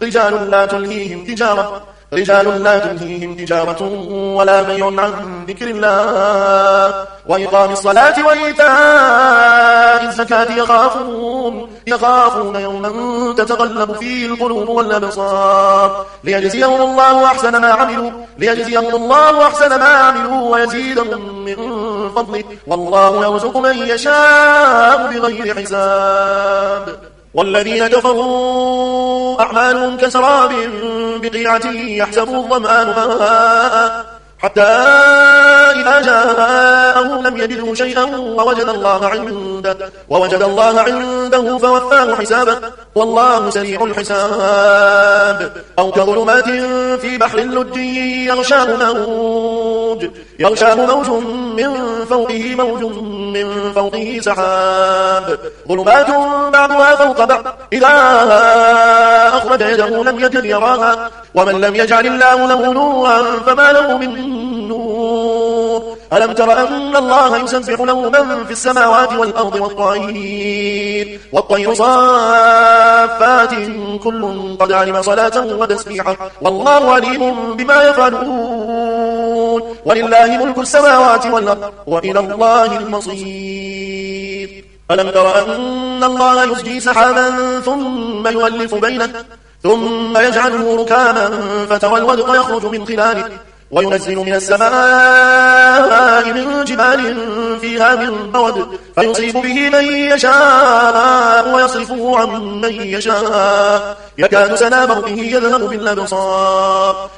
رجال لا تلهيهم تجارة ولا بيع عن ذكر الله وإقام الصلاة وإيتاء الزكاة يخافون يوما تتقلب فيه القلوب والأبصار ليجزيهم الله أحسن ما عملوا ويزيدهم من فضله والله يرزق من يشاء بغير حساب. والذين كفروا أعمالهم كسراب بقيعة يحسبه الظمآن ماء حتى إذا جاءه لم يجده شيئا ووجد الله عنده فوفاه حسابه والله سريع الحساب. أو كظلمات في بحر اللج يغشاه موج من فوقه سحاب ظلمات بعضها فوق بعض إذا أخرج يده لم يكد يراها ومن لم يجعل الله له نورا فما له من نور. ألم تر أن الله يسبح له من في السماوات والأرض والطير صافات كل قد علم صلاته وتسبيحه والله عليم بما يفعلون ولله ملك السماوات والأرض وإلى الله المصير. ألم تر أن الله يزجي سحابا ثم يؤلف بينه ثم يجعله ركاما فترى الودق يخرج من خلاله وينزل من السماء من جبال فيها من برد فيصيب به من يشاء ويصرفه عن من يشاء يكاد سنا برقه يذهب بالأبصار